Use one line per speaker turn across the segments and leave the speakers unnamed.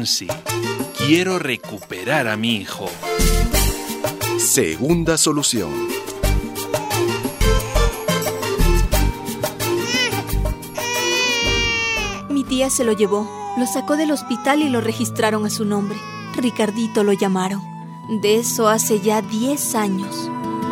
Nancy. Quiero recuperar a mi hijo.
Segunda solución.
Mi tía se lo llevó, lo sacó del hospital y lo registraron a su nombre. Ricardito lo llamaron. De eso hace ya 10 años.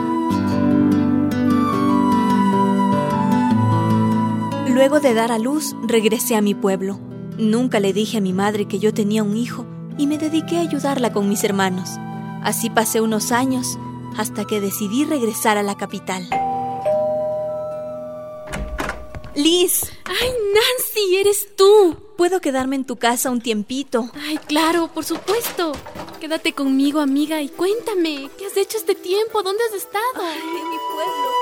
Luego de dar a luz, regresé a mi pueblo. Nunca le dije a mi madre que yo tenía un hijo y me dediqué a ayudarla con mis hermanos. Así pasé unos años hasta que decidí regresar a la capital. ¡Liz!
¡Ay, Nancy! ¡Eres tú!
¿Puedo quedarme en tu casa un tiempito?
¡Ay, claro! ¡Por supuesto! Quédate conmigo, amiga, y cuéntame, ¿qué has hecho este tiempo? ¿Dónde has estado?
Ay, en mi pueblo.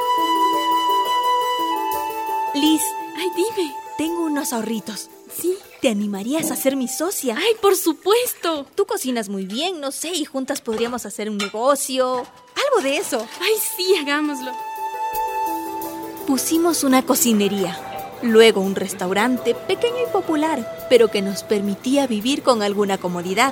Liz,
¡Ay, dime!
tengo unos ahorritos.
¿Sí?
¿Te animarías a ser mi socia?
¡Ay, por supuesto!
Tú cocinas muy bien, no sé, y juntas podríamos hacer un negocio. Algo de eso.
¡Ay, sí, hagámoslo!
Pusimos una cocinería, luego un restaurante pequeño y popular, pero que nos permitía vivir con alguna comodidad.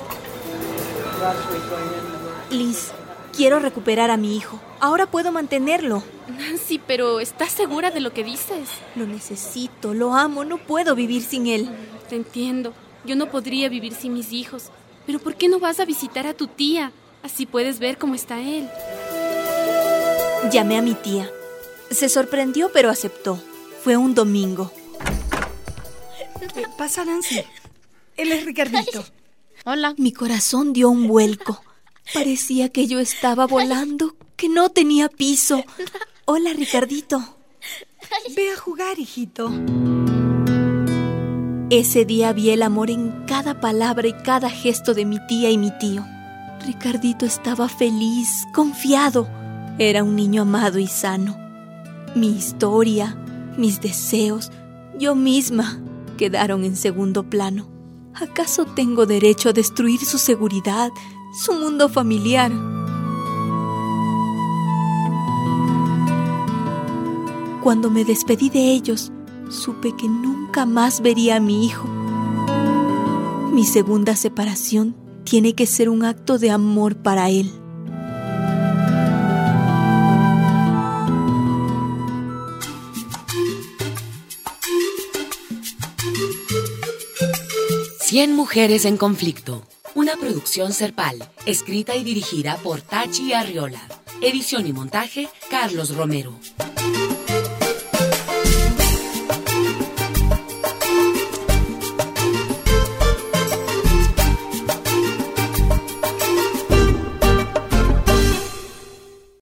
Liz, quiero recuperar a mi hijo. Ahora puedo mantenerlo.
Nancy, pero ¿estás segura de lo que dices?
Lo necesito, lo amo, no puedo vivir sin él.
Te entiendo. Yo no podría vivir sin mis hijos. Pero ¿por qué no vas a visitar a tu tía? Así puedes ver cómo está él.
Llamé a mi tía. Se sorprendió, pero aceptó. Fue un domingo.
Pasa, Nancy. Él es Ricardito.
Hola.
Mi corazón dio un vuelco. Parecía que yo estaba volando, que no tenía piso. Hola, Ricardito.
Ve a jugar, hijito.
Ese día vi el amor en cada palabra y cada gesto de mi tía y mi tío. Ricardito estaba feliz, confiado. Era un niño amado y sano. Mi historia, mis deseos, yo misma quedaron en segundo plano. ¿Acaso tengo derecho a destruir su seguridad, su mundo familiar? Cuando me despedí de ellos, supe que nunca más vería a mi hijo. Mi segunda separación tiene que ser un acto de amor para él.
Cien mujeres en conflicto. Una producción Serpal, escrita y dirigida por Tachi Arriola. Edición y montaje, Carlos Romero.